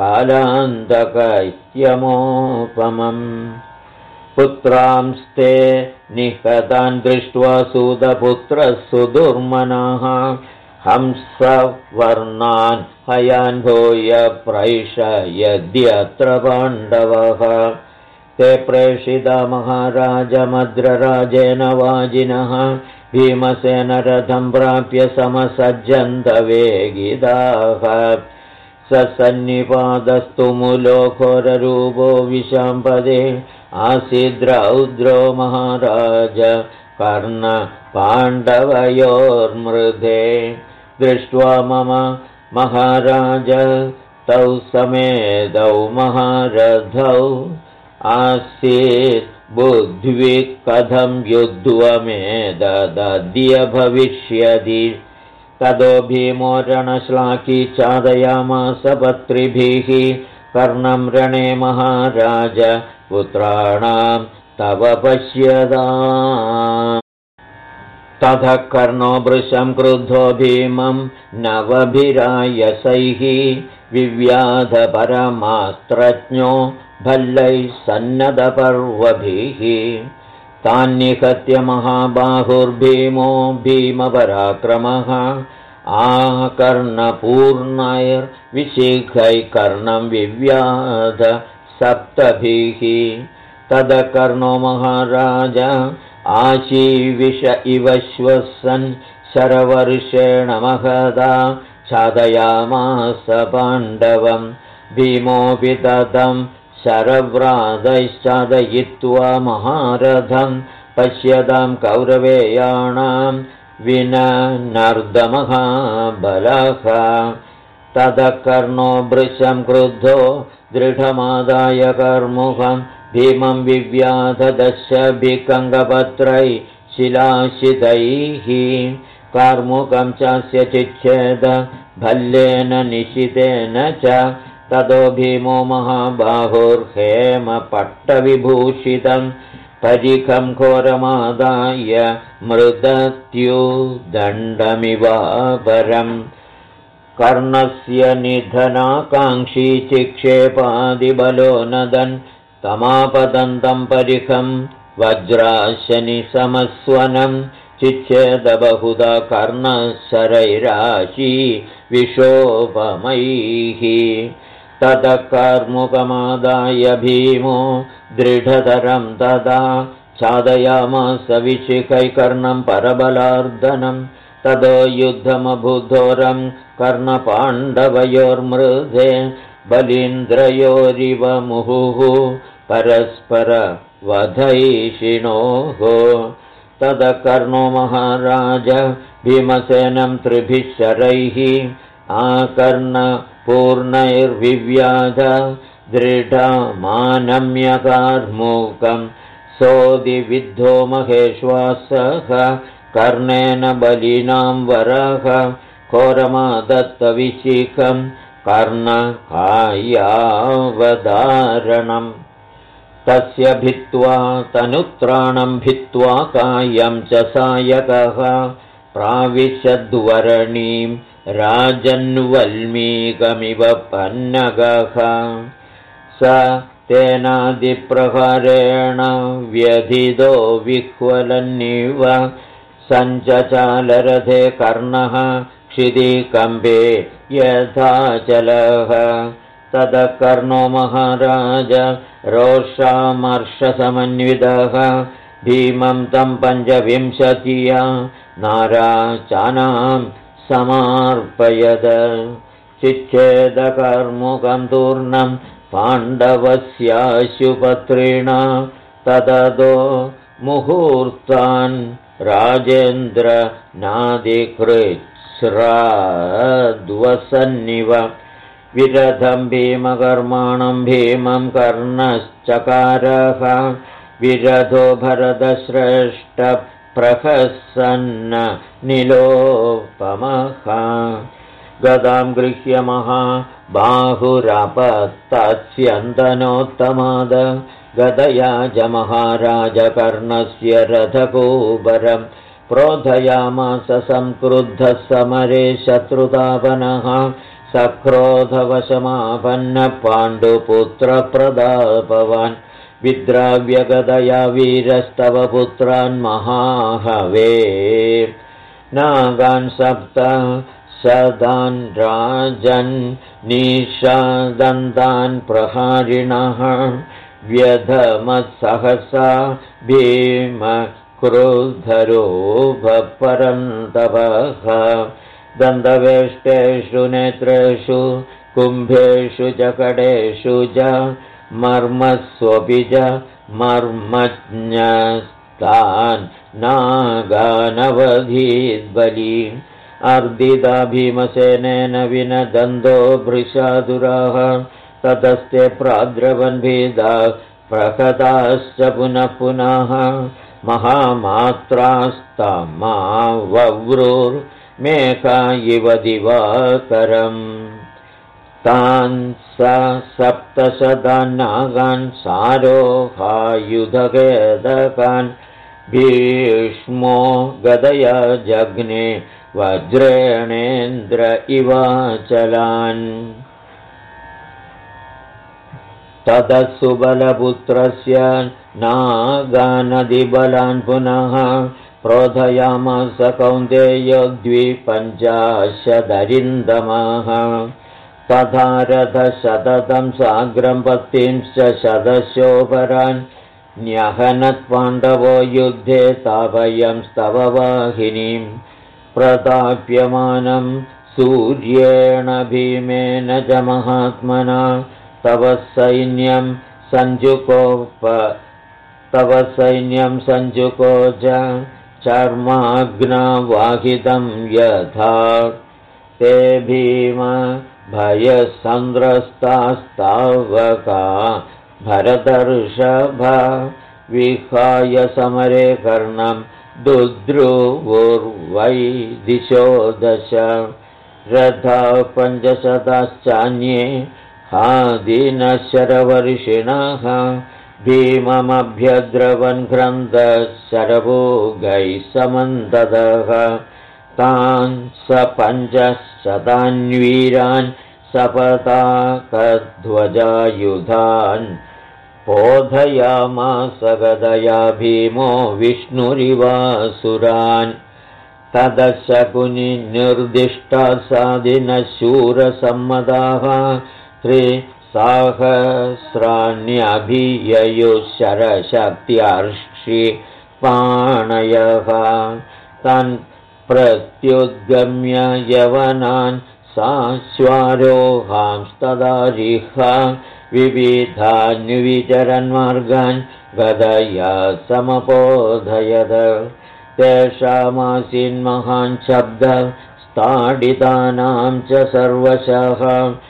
कालान्तकैत्यमोपमम् पुत्रांस्ते निहतान् दृष्ट्वा सूतपुत्रः सुदुर्मनाः हंसवर्णान् हयान् भूय प्रैषयद्यत्र पाण्डवः ते प्रेषिता महाराजमद्रराजेन वाजिनः भीमसेनरथं प्राप्य समसज्जन्त वेगिदाः सन्निपातस्तु मूलो घोररूपो विशाम्पदे आसीद्रौद्रो महाराज कर्णपाण्डवयोर्मृधे दृष्ट्वा मम महाराज तौ समेतौ महारथौ आसीत् बुद्धिः कथं युध्वमेतदद्य भविष्यति ततो भीमो रणश्लाकी चादयामास पत्रिभिः कर्णं रणे महाराज पुत्राणां तव पश्यदा ततः कर्णो वृषं क्रुद्धो भीमं नवभिरायसैः विव्याध परमास्त्रज्ञो भल्लैः सन्नदपर्वभिः तान्निहत्य महाबाहुर्भीमो भीमपराक्रमः आकर्णपूर्णैर्विशिखैः कर्णं विव्याध सप्तभिः ततः कर्णो महाराज आशीविष इव श्वसन् शरवर्षेण महदा छादयामास पाण्डवं भीमोऽपि ततं शरव्रातैश्चादयित्वा महारथं पश्यतां कौरवेयाणां विननर्दमहाबलः ततः कर्णो वृषं क्रुद्धो दृढमादाय कर्मुखं भीमं विव्याधदशभिकङ्गपत्रैः शिलाशितैः कार्मुकं चास्य चिच्छेद भल्लेन निशितेन च ततो भीमो महाबाहुर्हेमपट्टविभूषितं परिखं घोरमादाय मृदत्युदण्डमिवापरम् कर्णस्य निधनाकाङ्क्षी चिक्षेपादिबलो नदन् तमापदन्तं परिखं वज्राशनिसमस्वनं चिच्छेदबहुधा कर्णशरैराशी विशोपमैः ततः कार्मुकमादाय भीमो दृढतरं तदा छादयामास विशिखैकर्णं परबलार्दनं ततो युद्धमभूद्धोरं कर्णपाण्डवयोर्मृधे बलीन्द्रयोरिव मुहुः परस्परवधैषिणोः ततः कर्णो महाराज भीमसेनं त्रिभिः शरैः आकर्णपूर्णैर्विव्याध दृढमानम्यकार्मुकं सोदिविद्धो महेश्वासः कर्णेन बलिनां वरः घोरमादत्तविशिखं कर्णकायावधारणम् तस्य भित्त्वा तनुत्राणं भित्त्वा कायं च सायकः प्राविशद्वरणीं राजन्वल्मीकमिव पन्नगः स तेनादिप्रहारेण व्यधितो विह्वलन्निव सञ्चचालरथे कर्णः क्षितिकम्बे यथाचलः ततः कर्णो महाराज रोषामर्षसमन्वितः भीमं तं 25 नाराचानां समार्पयद चिच्छेदकर्मुकं तूर्णं पाण्डवस्याशुपत्रिणा तदतो मुहूर्तान् राजेन्द्र नादिकृत्स्राद्वसन्निव विरथं भीमकर्माणं भीमं कर्णश्चकारः विरथो भरतश्रेष्ठप्रहसन्न निलोपमः गदां गृह्य महाबाहुरापत्तस्यन्दनोत्तमाद गदया च महाराजकर्णस्य रथकूबरं प्रोधयामास संक्रुद्धः समरे शत्रुतापनः सक्रोधवशमापन्न पाण्डुपुत्रप्रदापवान् विद्राव्यगदया वीरस्तव पुत्रान् महाहवे नागान् 7 सदान् राजन् निषादन्तान् प्रहारिणः व्यधमत्सहसा भीम क्रुद्धरूपपरन्तपः गन्धवेष्टेषु नेत्रेषु कुम्भेषु च कडेषु च मर्मस्वपि च मर्मज्ञस्तान् नागानवधीद्बलीन् अर्दिता भीमसेनेन विनदन्तो भृशादुराः ततस्ते प्राद्रवन्भेदा प्रकटाश्च पुनः पुनः महामात्रास्तमावव्रुर्मेघा इव दिवाकरम् तान् 700 नागान् सारोहायुधकेदकान् भीष्मो गदया जग्ने वज्रेणेन्द्र इवाचलान् ततः सुबलपुत्रस्य नागानदिबलान् पुनः प्रोधयामास कौन्तेयो 250 तथा रथशततं साग्रं 30 न्यहनत्पाण्डवो युद्धे तापयं स्तव वाहिनीं प्रताप्यमानं सूर्येण भीमेन च महात्मना तव सैन्यं सञ्जुको च चर्माग्नवाहितं यथा ते भीम भयसंद्रस्तास्तावका भरतर्षभ विहाय समरे कर्णं दुद्रुवुर्वै दिशो दश रथा 500 हादिनः शरवर्षिणः भीममभ्यद्रवन् क्रन्दः शरभोगैः समन्ददः तान् स 500 वीरान् सपताकध्वजायुधान् बोधयामास गदया भीमो विष्णुरिवासुरान् ततः शकुनि निर्दिष्टा साधिनः शूरसम्मताः 300 शरशक्त्यार्षि पाणयः तान् प्रत्युद्गम्य यवनान् साश्वारोहांस्तदारिहा विविधान् विचरन्मार्गान् गदया समपोधयद तेषामासीन्महान् शब्दः स्थाडितानां च सर्वशः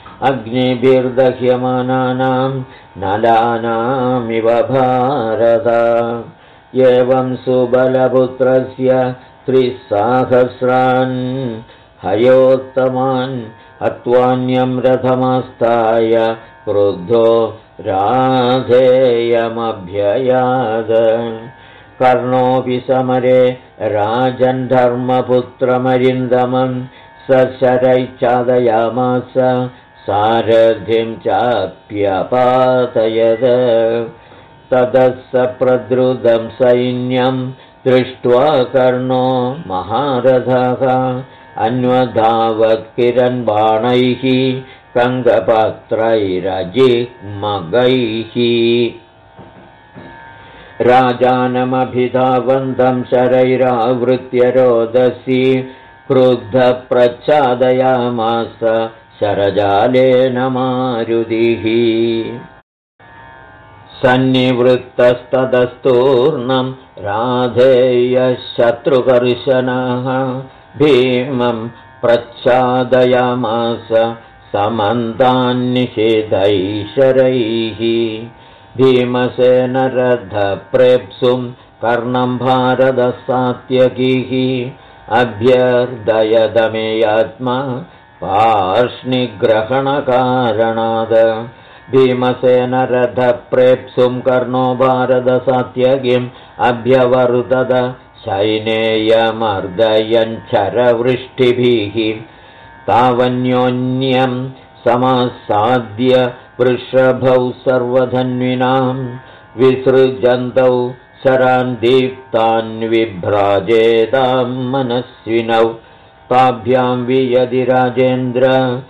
अग्निभिर्दह्यमानानां नलानामिव भारत एवं सुबलपुत्रस्य 300 हयोत्तमान् हत्वान्यं रथमास्ताय क्रुद्धो राधेयमभ्ययाद कर्णोऽपि समरे राजन् धर्मपुत्रमरिन्दमं सशरैश्चादयामास सारथिं चाप्यपातयद ततः स प्रद्रुतं सैन्यं दृष्ट्वा कर्णो महारथः अन्वधावत्किरन्बाणैः कङ्गपत्रैरजिग्मगैः राजानमभिधावन्तं शरैरावृत्य रोदसी क्रुद्धप्रच्छादयामास शरजालेन मारुतिः सन्निवृत्तस्ततस्तूर्णं राधेयः शत्रुकर्शनः भीमं प्रच्छादयामास समन्तान्निषेधैः शरैः भीमसेनरथप्रेप्सुं कर्णं भारतसात्यकिः अभ्यर्दयदमेयात्मा पार्ष्णिग्रहणकारणाद भीमसेनरथप्रेप्सुं कर्णो भारतसात्यकिम् अभ्यवर्तत सैनेयमर्दयञ्चरवृष्टिभिः तावन्योन्यं समासाद्य वृषभौ सर्वधन्विनां विसृजन्तौ शरान् दीप्तान् विभ्राजेतां मनस्विनौ ताभ्यां वियदि राजेन्द्र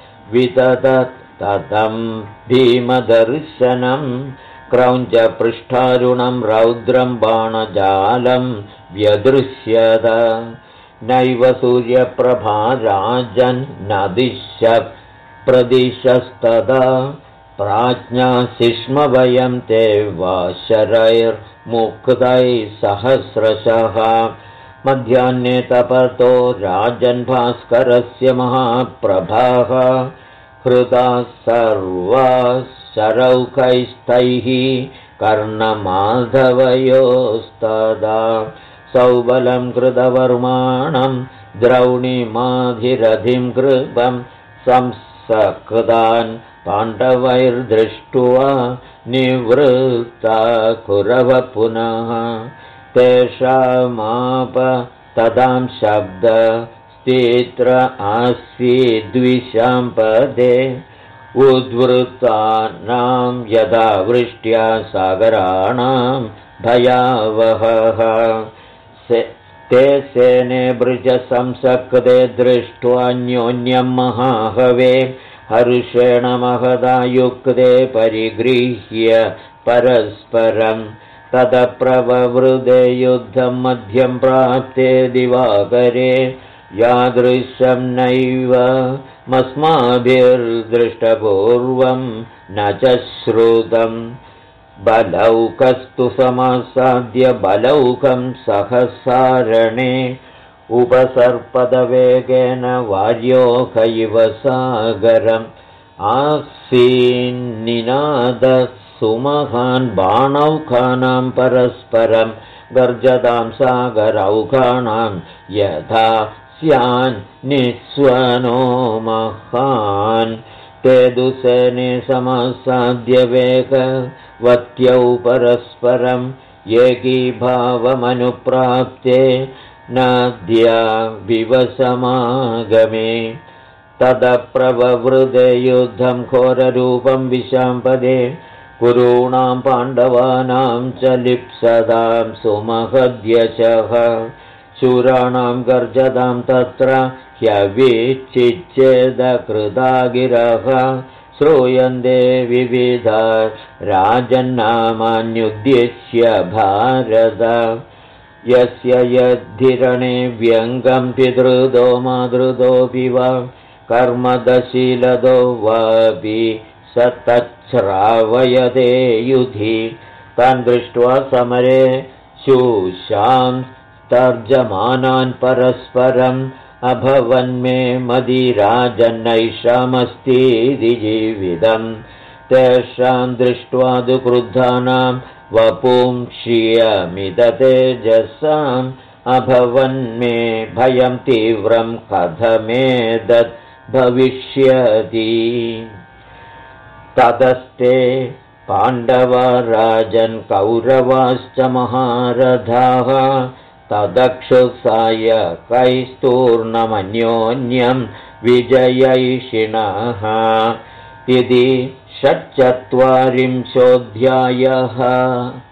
वितततं भीमदर्शनं क्रौञ्चपृष्ठारुणं रौद्रं बाणजालं व्यदृश्यत नैव सूर्यप्रभा राजन्नदिश प्रदिशस्तदा प्राज्ञासिष्मवयं ते वा शरैर्मुक्तैः सहस्रशः मध्याह्ने तपतो राजन् भास्करस्य महाप्रभाः हृताः सर्वाः शरौखैस्तैः कर्णमाधवयोस्तदा सौबलं कृतवर्माणं द्रौणीमाधिरथिं कृपं संसकृतान् पाण्डवैर्दृष्ट्वा निवृत्ता कुरव पुनः तेषामाप तदां शब्द स्थित्र आसीद्विषां पदे उद्वृत्तानां यदा वृष्ट्या सागराणां भयावहः ते सेने बृजसंसक्ते दृष्ट्वान्योन्यं महाहवे हर्षेण महदा युक्ते परिगृह्य परस्परं ततप्रववृदे युद्धं मध्यं प्राप्ते दिवाकरे यादृशं नैव मस्माभिर्दृष्टपूर्वं न च श्रुतम् बलौकस्तु समासाद्य बलौकं सहसारणे उपसर्पदवेगेन वार्योक इव सागरम् आसीन्निनादः सुमहान् बाणौखानां परस्परं गर्जतां सागरौखाणां यथा स्यान्निस्वनो महान् ते दुसेने समसाद्य वेगवत्यौ परस्परं एकीभावमनुप्राप्ते नद्या विवसमागमे तदप्रववृदे युद्धं घोररूपं विशाम्पदे कुरूणां पाण्डवानां च लिप्सदां सुमहद्यशः शूराणां गर्जतां तत्र ह्यविच्छिच्छेदकृता गिरः श्रूयन्ते विविधा राजन्नामान्युद्दिश्य भारत यस्य यद्धिरणे व्यङ्गं पितृदो मातृदोऽपि वा कर्मदशीलदो वापि स तच्छ्रावयते युधि तान् दृष्ट्वा समरे शूशां तर्जमानान् परस्परम् अभवन्मे मदिराजन्नैषामस्तीति जीवितम् तेषां दृष्ट्वा तु क्रुद्धानां वपुंक्ष्यमिदतेजसाम् अभवन्मे भयं तीव्रं कथमेतत् भविष्यति ततस्ते पाण्डवराजन् कौरवाश्च महारथाः तदक्षुसाय कैस्तूर्णमन्योन्यं विजयैषिणः इति 46 अध्यायः।